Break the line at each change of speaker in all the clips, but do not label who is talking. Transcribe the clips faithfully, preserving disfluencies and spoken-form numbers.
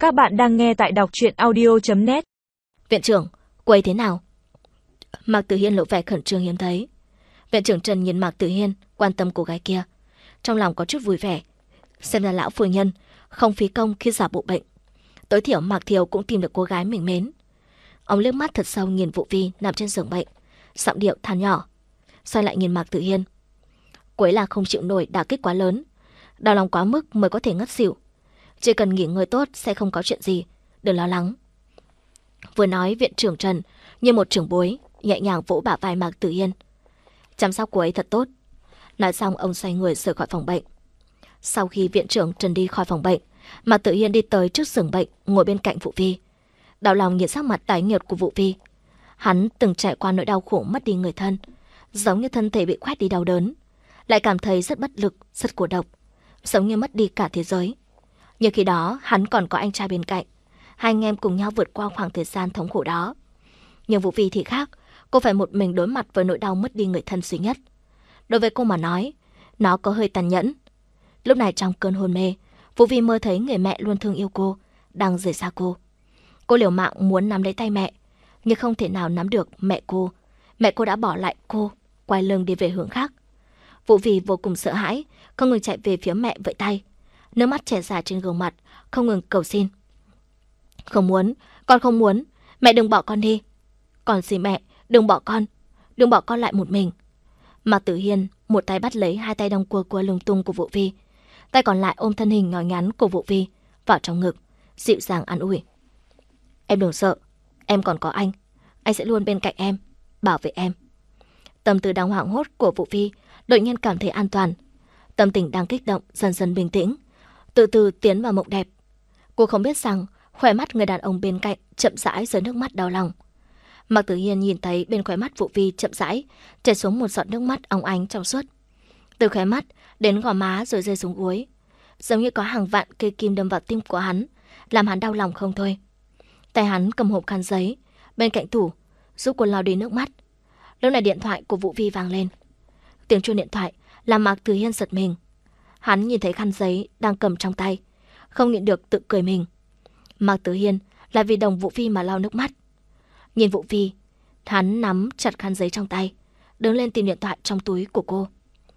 Các bạn đang nghe tại đọc truyện audio chấm net.
Viện trưởng, cô ấy thế nào? Mạc Tử Hiên lộ vẻ khẩn trương hiếm thấy. Viện trưởng Trần nhìn Mạc Tử Hiên, quan tâm cô gái kia. Trong lòng có chút vui vẻ. Xem ra lão phu nhân không phí công khi giả bộ bệnh. Tối thiểu Mạc Thiều cũng tìm được cô gái mình mến. Ông liếc mắt thật sâu nhìn Vũ Vi nằm trên giường bệnh, giọng điệu than nhỏ. Xoay lại nhìn Mạc Tử Hiên. Cô ấy là không chịu nổi đả kích quá lớn, đau lòng quá mức mới có thể ngất xỉu. Chỉ cần nghỉ ngơi tốt sẽ không có chuyện gì, đừng lo lắng. Vừa nói, viện trưởng Trần như một trưởng bối nhẹ nhàng vỗ bả vai Mạc Tử Hiên. Chăm sóc cô ấy thật tốt. Nói xong ông xoay người rời khỏi phòng bệnh. Sau khi viện trưởng Trần đi khỏi phòng bệnh, Mạc Tử Hiên đi tới trước giường bệnh, ngồi bên cạnh Vũ Vi. Đau lòng nhìn sắc mặt tái nhợt của Vũ Vi. Hắn từng trải qua nỗi đau khổ mất đi người thân, giống như thân thể bị quét đi đau đớn, lại cảm thấy rất bất lực, rất cô độc, giống như mất đi cả thế giới. Nhưng khi đó hắn còn có anh trai bên cạnh, hai anh em cùng nhau vượt qua khoảng thời gian thống khổ đó. Nhưng Vũ Vi thì khác, cô phải một mình đối mặt với nỗi đau mất đi người thân duy nhất. Đối với cô mà nói, nó có hơi tàn nhẫn. Lúc này trong cơn hôn mê, Vũ Vi mơ thấy người mẹ luôn thương yêu cô đang rời xa cô. Cô liều mạng muốn nắm lấy tay mẹ, nhưng không thể nào nắm được mẹ cô. Mẹ cô đã bỏ lại cô, quay lưng đi về hướng khác. Vũ Vi vô cùng sợ hãi, không ngừng chạy về phía mẹ vẫy tay. Nước mắt chảy ra trên gương mặt, không ngừng cầu xin. Không muốn, con không muốn, mẹ đừng bỏ con đi. Con xin mẹ, đừng bỏ con, đừng bỏ con lại một mình. Mạc Tử Hiên một tay bắt lấy hai tay đong cua cua lung tung của Vũ Vi, tay còn lại ôm thân hình nhỏ nhắn của Vũ Vi vào trong ngực, dịu dàng an ủi. Em đừng sợ, em còn có anh, anh sẽ luôn bên cạnh em, bảo vệ em. Tâm tư đang hoảng hốt của Vũ Vi đột nhiên cảm thấy an toàn. Tâm tình đang kích động dần dần bình tĩnh, từ từ tiến vào mộng đẹp. Cô không biết rằng khóe mắt người đàn ông bên cạnh chậm rãi rơi nước mắt đau lòng. Mạc Tử Hiên nhìn thấy bên khóe mắt Vũ Vi chậm rãi chảy xuống một giọt nước mắt óng ánh trong suốt, từ khóe mắt đến gò má rồi rơi xuống gối, giống như có hàng vạn cây kim đâm vào tim của hắn, làm hắn đau lòng không thôi. Tay hắn cầm hộp khăn giấy bên cạnh tủ, giúp cô lau đi nước mắt. Lúc này điện thoại của Vũ Vi vang lên. Tiếng chuông điện thoại làm Mạc Tử Hiên giật mình. Hắn nhìn thấy khăn giấy đang cầm trong tay, không nhịn được tự cười mình. Mạc Tử Hiên là vì đồng Vũ Vi mà lau nước mắt. Nhìn Vũ Vi, hắn nắm chặt khăn giấy trong tay, đứng lên tìm điện thoại trong túi của cô.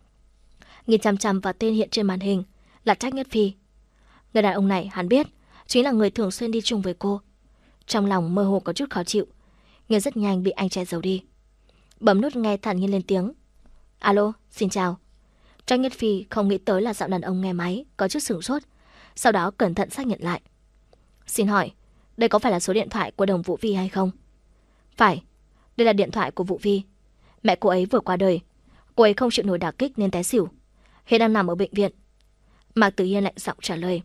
Nhìn chằm chằm vào tên hiện trên màn hình là Trác Nhất Phi. Người đàn ông này hắn biết chính là người thường xuyên đi chung với cô. Trong lòng mơ hồ có chút khó chịu, nhưng rất nhanh bị anh che giấu đi. Bấm nút nghe thản nhiên lên tiếng. Alo, xin chào. Trác Nhất Phi không nghĩ tới là giọng đàn ông nghe máy, có chút sửng sốt, sau đó cẩn thận xác nhận lại. Xin hỏi, đây có phải là số điện thoại của đồng Vũ Vi hay không? Phải, đây là điện thoại của Vũ Vi. Mẹ cô ấy vừa qua đời, cô ấy không chịu nổi đả kích nên té xỉu, hiện đang nằm ở bệnh viện. Mạc Tử Hiên lạnh giọng trả lời.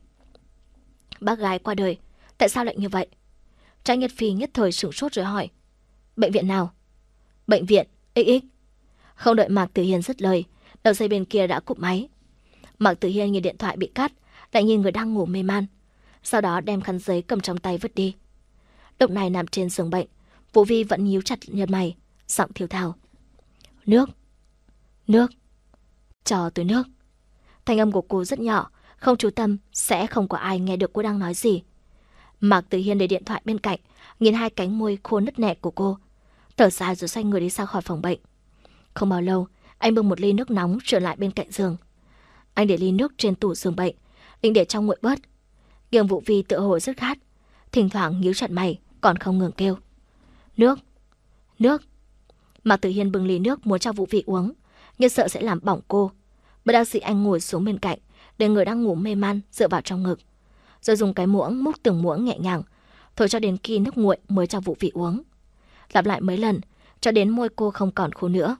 Bác gái qua đời, tại sao lại như vậy? Trác Nhất Phi nhất thời sửng sốt rồi hỏi. Bệnh viện nào? Bệnh viện ích ích. Không đợi Mạc Tử Hiên dứt lời, đầu dây bên kia đã cúp máy. Mạc Tử Hiên nhìn điện thoại bị cắt, lại nhìn người đang ngủ mê man, sau đó đem khăn giấy cầm trong tay vứt đi. Lúc này nằm trên giường bệnh, Vũ Vi vẫn nhíu chặt nhăn mày, giọng thiêu thào. Nước, nước, cho tôi nước. Thanh âm của cô rất nhỏ, không chú tâm sẽ không có ai nghe được cô đang nói gì. Mạc Tử Hiên để điện thoại bên cạnh, nhìn hai cánh môi khô nứt nẻ của cô, thở dài rồi xoay người đi ra khỏi phòng bệnh. Không bao lâu, anh bưng một ly nước nóng trở lại bên cạnh giường. Anh để ly nước trên tủ giường bệnh, định để trong nguội bớt. Nhưng Vũ Vi tựa hồ rất khát, thỉnh thoảng nhíu chặt mày, còn không ngừng kêu. Nước, nước. Mạc Tử Hiên bưng ly nước muốn cho Vũ Vi uống, nhưng sợ sẽ làm bỏng cô. Bất đắc dĩ anh ngồi xuống bên cạnh, để người đang ngủ mê man dựa vào trong ngực, rồi dùng cái muỗng múc từng muỗng nhẹ nhàng, thổi cho đến khi nước nguội mới cho Vũ Vi uống. Lặp lại mấy lần, cho đến môi cô không còn khô nữa.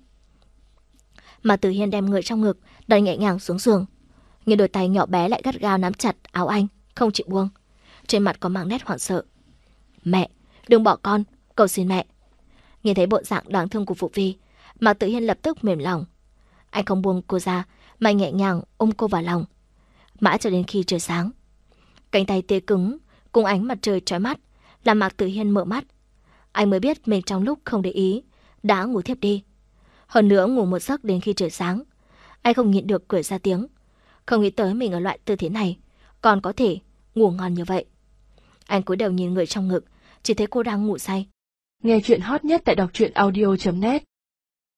Mạc Tử Hiên đem người trong ngực đặt nhẹ nhàng xuống giường, nhưng đôi tay nhỏ bé lại gắt gao nắm chặt áo anh, không chịu buông. Trên mặt có mang nét hoảng sợ. Mẹ, đừng bỏ con, cầu xin mẹ. Nhìn thấy bộ dạng đáng thương của Vũ Vi, Mạc Tử Hiên lập tức mềm lòng. Anh không buông cô ra, mà nhẹ nhàng ôm cô vào lòng, mãi cho đến khi trời sáng. Cánh tay tê cứng cùng ánh mặt trời chói mắt làm Mạc Tử Hiên mở mắt. Anh mới biết mình trong lúc không để ý đã ngủ thiếp đi. Hơn nữa ngủ một giấc đến khi trời sáng, anh không nhịn được cười ra tiếng. Không nghĩ tới mình ở loại tư thế này còn có thể ngủ ngon như vậy. Anh cúi đầu nhìn người trong ngực, chỉ thấy cô đang ngủ say.
Nghe chuyện hot nhất tại đọc truyện audio chấm net.